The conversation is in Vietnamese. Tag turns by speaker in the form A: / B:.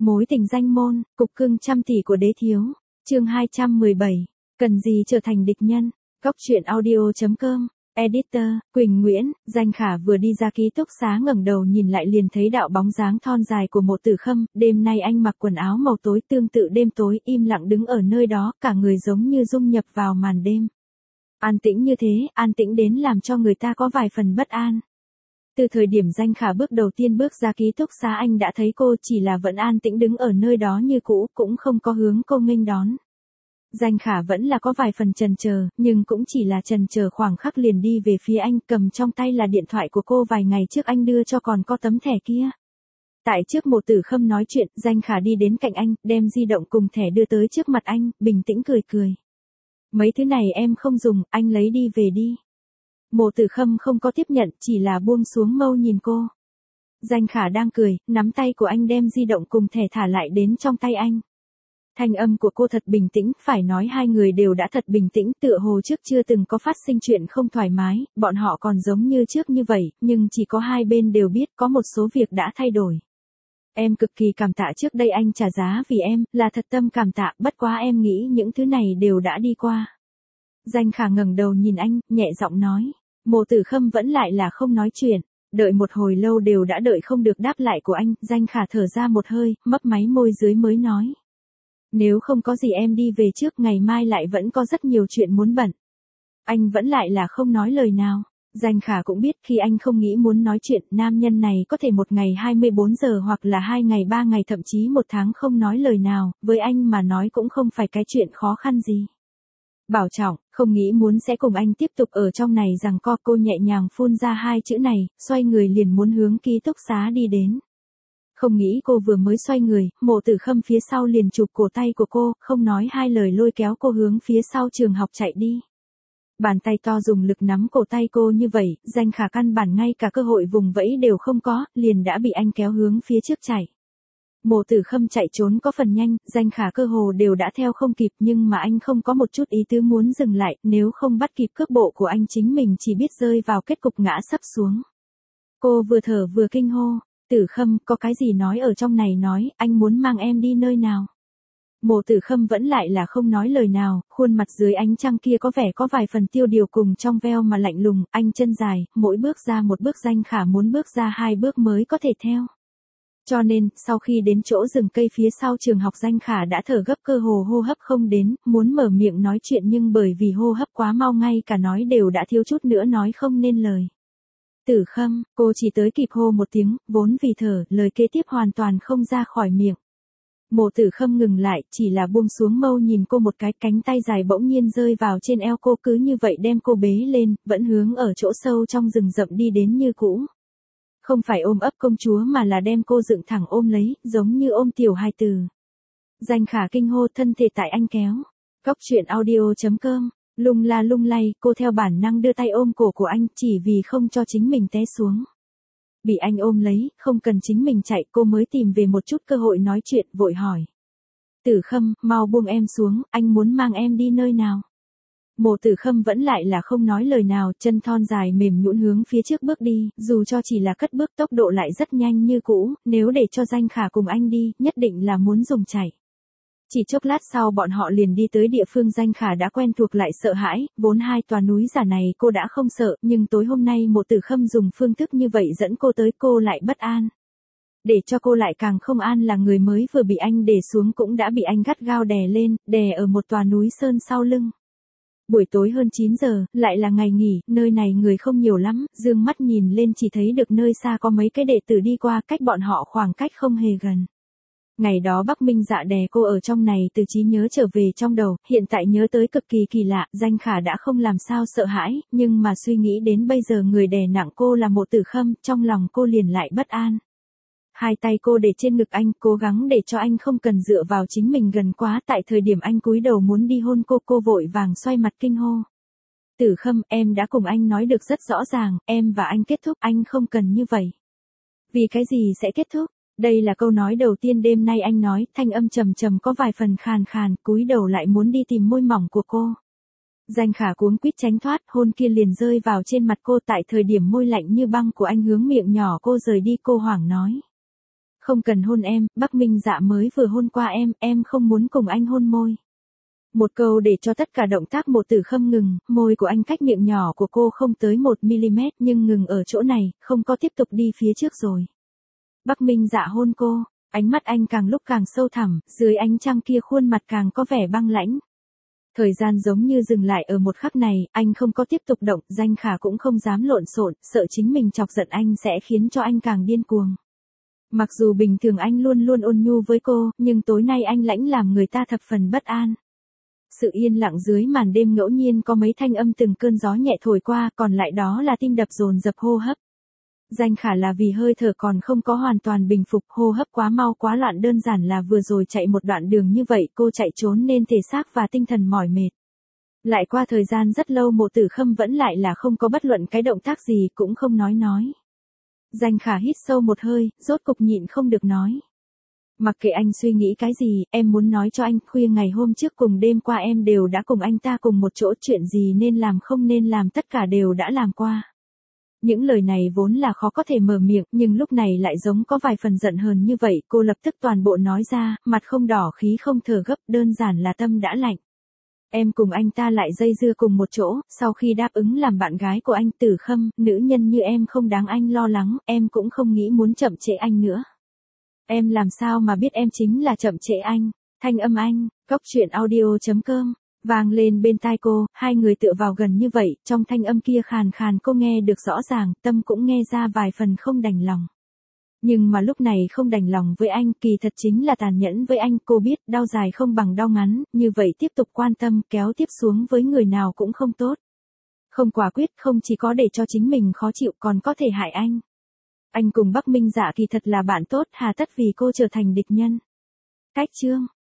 A: Mối tình danh môn, cục cưng trăm tỷ của đế thiếu. Chương 217. Cần gì trở thành địch nhân. Góc truyện audio.com. Editor, Quỳnh Nguyễn. Danh Khả vừa đi ra ký túc xá ngẩng đầu nhìn lại liền thấy đạo bóng dáng thon dài của Mộ Tử Khâm. Đêm nay anh mặc quần áo màu tối tương tự đêm tối, im lặng đứng ở nơi đó, cả người giống như dung nhập vào màn đêm. An tĩnh như thế, an tĩnh đến làm cho người ta có vài phần bất an. Từ thời điểm Danh Khả bước đầu tiên bước ra ký túc xá anh đã thấy cô chỉ là vẫn an tĩnh đứng ở nơi đó như cũ, cũng không có hướng cô nghênh đón. Danh Khả vẫn là có vài phần chần chờ, nhưng cũng chỉ là chần chờ khoảng khắc liền đi về phía anh, cầm trong tay là điện thoại của cô vài ngày trước anh đưa cho còn có tấm thẻ kia. Tại trước Mộ Tử Khâm nói chuyện, Danh Khả đi đến cạnh anh, đem di động cùng thẻ đưa tới trước mặt anh, bình tĩnh cười cười. Mấy thứ này em không dùng, anh lấy đi về đi. Mộ Tử Khâm không có tiếp nhận, chỉ là buông xuống mâu nhìn cô. Danh Khả đang cười, nắm tay của anh đem di động cùng thẻ thả lại đến trong tay anh. Thanh âm của cô thật bình tĩnh, phải nói hai người đều đã thật bình tĩnh, tựa hồ trước chưa từng có phát sinh chuyện không thoải mái, bọn họ còn giống như trước như vậy, nhưng chỉ có hai bên đều biết có một số việc đã thay đổi. Em cực kỳ cảm tạ trước đây anh trả giá vì em, là thật tâm cảm tạ, bất quá em nghĩ những thứ này đều đã đi qua. Danh Khả ngẩng đầu nhìn anh, nhẹ giọng nói. Mộ Tử Khâm vẫn lại là không nói chuyện, đợi một hồi lâu đều đã đợi không được đáp lại của anh, Danh Khả thở ra một hơi, mấp máy môi dưới mới nói. Nếu không có gì em đi về trước, ngày mai lại vẫn có rất nhiều chuyện muốn bận. Anh vẫn lại là không nói lời nào. Danh Khả cũng biết khi anh không nghĩ muốn nói chuyện, nam nhân này có thể một ngày 24 giờ hoặc là 2 ngày 3 ngày thậm chí 1 tháng không nói lời nào, với anh mà nói cũng không phải cái chuyện khó khăn gì. Bảo trọng, không nghĩ muốn sẽ cùng anh tiếp tục ở trong này rằng cô nhẹ nhàng phun ra hai chữ này, xoay người liền muốn hướng ký túc xá đi đến. Không nghĩ cô vừa mới xoay người, Mộ Tử Khâm phía sau liền chụp cổ tay của cô, không nói hai lời lôi kéo cô hướng phía sau trường học chạy đi. Bàn tay to dùng lực nắm cổ tay cô như vậy, Danh Khả căn bản ngay cả cơ hội vùng vẫy đều không có, liền đã bị anh kéo hướng phía trước chạy. Mộ Tử Khâm chạy trốn có phần nhanh, Danh Khả cơ hồ đều đã theo không kịp, nhưng mà anh không có một chút ý tứ muốn dừng lại, nếu không bắt kịp cước bộ của anh chính mình chỉ biết rơi vào kết cục ngã sấp xuống. Cô vừa thở vừa kinh hô, Tử Khâm, có cái gì nói ở trong này nói, anh muốn mang em đi nơi nào? Mộ Tử Khâm vẫn lại là không nói lời nào, khuôn mặt dưới ánh trăng kia có vẻ có vài phần tiêu điều cùng trong veo mà lạnh lùng, anh chân dài, mỗi bước ra một bước Danh Khả muốn bước ra 2 bước mới có thể theo. Cho nên, sau khi đến chỗ rừng cây phía sau trường học Danh Khả đã thở gấp cơ hồ hô hấp không đến, muốn mở miệng nói chuyện nhưng bởi vì hô hấp quá mau ngay cả nói đều đã thiếu chút nữa nói không nên lời. Tử Khâm, cô chỉ tới kịp hô một tiếng, vốn vì thở, lời kế tiếp hoàn toàn không ra khỏi miệng. Mộ Tử Khâm ngừng lại, chỉ là buông xuống mâu nhìn cô một cái, cánh tay dài bỗng nhiên rơi vào trên eo cô, cứ như vậy đem cô bế lên, vẫn hướng ở chỗ sâu trong rừng rậm đi đến như cũ. Không phải ôm ấp công chúa mà là đem cô dựng thẳng ôm lấy, giống như ôm tiểu hài tử. Danh Khả kinh hô, thân thể tại anh kéo. Góc truyện audio.com. Lung la lung lay, cô theo bản năng đưa tay ôm cổ của anh, chỉ vì không cho chính mình té xuống. Bị anh ôm lấy, không cần chính mình chạy, cô mới tìm về một chút cơ hội nói chuyện, vội hỏi. Tử Khâm, mau buông em xuống, anh muốn mang em đi nơi nào? Mộ Tử Khâm vẫn lại là không nói lời nào, chân thon dài mềm nhũn hướng phía trước bước đi, dù cho chỉ là cất bước tốc độ lại rất nhanh như cũ, nếu để cho Danh Khả cùng anh đi, nhất định là muốn dùng chạy. Chỉ chốc lát sau bọn họ liền đi tới địa phương Danh Khả đã quen thuộc lại sợ hãi, vốn hai tòa núi giả này cô đã không sợ, nhưng tối hôm nay Mộ Tử Khâm dùng phương thức như vậy dẫn cô tới, cô lại bất an. Để cho cô lại càng không an là người mới vừa bị anh để xuống cũng đã bị anh gắt gao đè lên, đè ở một tòa núi sơn sau lưng. Buổi tối hơn 9 giờ, lại là ngày nghỉ, nơi này người không nhiều lắm, dương mắt nhìn lên chỉ thấy được nơi xa có mấy cái đệ tử đi qua, cách bọn họ khoảng cách không hề gần. Ngày đó Bắc Minh Dạ đè cô ở trong này từ trí nhớ trở về trong đầu, hiện tại nhớ tới cực kỳ kỳ lạ, Danh Khả đã không làm sao sợ hãi, nhưng mà suy nghĩ đến bây giờ người đè nặng cô là Mộ Tử Khâm, trong lòng cô liền lại bất an. Hai tay cô để trên ngực anh, cố gắng để cho anh không cần dựa vào chính mình gần quá, tại thời điểm anh cúi đầu muốn đi hôn cô vội vàng xoay mặt kinh hô. Tử Khâm, em đã cùng anh nói được rất rõ ràng, em và anh kết thúc, anh không cần như vậy. Vì cái gì sẽ kết thúc? Đây là câu nói đầu tiên đêm nay anh nói, thanh âm trầm trầm có vài phần khàn khàn, cúi đầu lại muốn đi tìm môi mỏng của cô. Danh Khả cuống quýt tránh thoát, hôn kia liền rơi vào trên mặt cô, tại thời điểm môi lạnh như băng của anh hướng miệng nhỏ cô rời đi, cô hoảng nói. Không cần hôn em, Bắc Minh Dạ mới vừa hôn qua em không muốn cùng anh hôn môi. Một câu để cho tất cả động tác Mộ Tử Khâm ngừng, môi của anh cách miệng nhỏ của cô không tới 1 mm nhưng ngừng ở chỗ này, không có tiếp tục đi phía trước rồi. Bắc Minh Dạ hôn cô, ánh mắt anh càng lúc càng sâu thẳm, dưới ánh trăng kia khuôn mặt càng có vẻ băng lãnh. Thời gian giống như dừng lại ở một khắc này, anh không có tiếp tục động, Danh Khả cũng không dám lộn xộn, sợ chính mình chọc giận anh sẽ khiến cho anh càng điên cuồng. Mặc dù bình thường anh luôn luôn ôn nhu với cô, nhưng tối nay anh lãnh làm người ta thập phần bất an. Sự yên lặng dưới màn đêm ngẫu nhiên có mấy thanh âm từng cơn gió nhẹ thổi qua, còn lại đó là tim đập dồn dập hô hấp. Danh Khả là vì hơi thở còn không có hoàn toàn bình phục, hô hấp quá mau quá loạn, đơn giản là vừa rồi chạy một đoạn đường như vậy, cô chạy trốn nên thể xác và tinh thần mỏi mệt. Lại qua thời gian rất lâu Mộ Tử Khâm vẫn lại là không có bất luận cái động tác gì, cũng không nói. Danh Khả hít sâu một hơi, rốt cục nhịn không được nói. Mặc kệ anh suy nghĩ cái gì, em muốn nói cho anh, khuya ngày hôm trước cùng đêm qua em đều đã cùng anh ta cùng một chỗ, chuyện gì nên làm không nên làm tất cả đều đã làm qua. Những lời này vốn là khó có thể mở miệng, nhưng lúc này lại giống có vài phần giận hờn như vậy, cô lập tức toàn bộ nói ra, mặt không đỏ khí không thở gấp, đơn giản là tâm đã lạnh. Em cùng anh ta lại dây dưa cùng một chỗ, sau khi đáp ứng làm bạn gái của anh. Tử Khâm, nữ nhân như em không đáng anh lo lắng, em cũng không nghĩ muốn chậm trễ anh nữa. Em làm sao mà biết em chính là chậm trễ anh. Thanh âm anh, coctruyện.audio.com, vang lên bên tai cô, hai người tựa vào gần như vậy, trong thanh âm kia khàn khàn cô nghe được rõ ràng, tâm cũng nghe ra vài phần không đành lòng. Nhưng mà lúc này không đành lòng với anh, kỳ thật chính là tàn nhẫn với anh, cô biết đau dài không bằng đau ngắn, như vậy tiếp tục quan tâm kéo tiếp xuống với người nào cũng không tốt. Không quả quyết, không chỉ có để cho chính mình khó chịu còn có thể hại anh. Anh cùng Bắc Minh Dạ kỳ thật là bạn tốt, hà tất vì cô trở thành địch nhân. Cách chương